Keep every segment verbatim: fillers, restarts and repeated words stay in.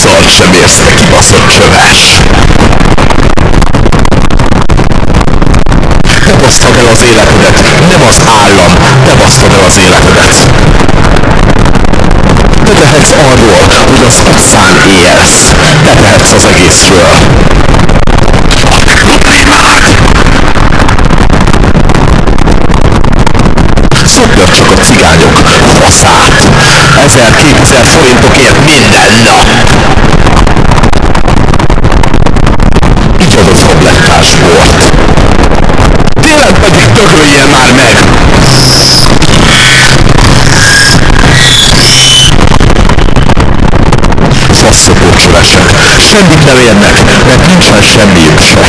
szart sem érsz, te kibaszott csöves. Te basztad el az életedet, nem az állam, te basztad el az életedet. Te tehetsz arról, hogy az utcán élsz, te tehetsz az egészről. Szopjad csak a cigányok faszát. ezer-kétezer forintokért minden nap. Igyad az tablettásbort. Tényleg pedig dögöljél már meg! Faszopócsövesek. Semmit nem érnek, mert nincsen semmiük se.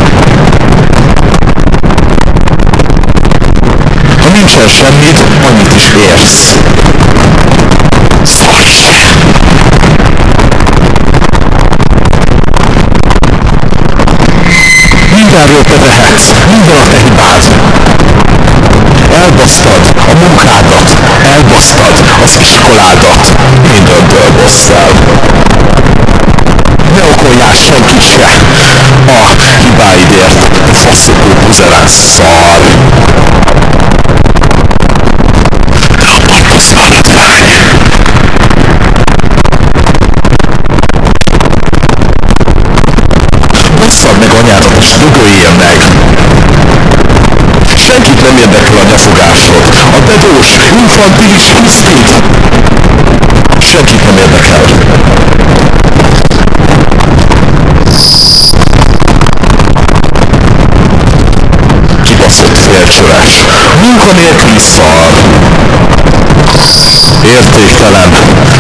Ha nincsen semmit, annyit is érsz. Szarság! Mindenről te tehetsz, minden a te hibád. Elbasztad a munkádat, elbasztad az iskoládat, mindentől bosszál. Ne okoljál senkit se a hibáidért, faszopó buzerán szar. Basszad meg anyádat és dugolj meg! Senkit nem érdekel a nyafogásod, a bedós, infantilis pusztid! Senkit nem érdekel. Kibaszott félcsöves, munkanélküli szar! Értéktelen,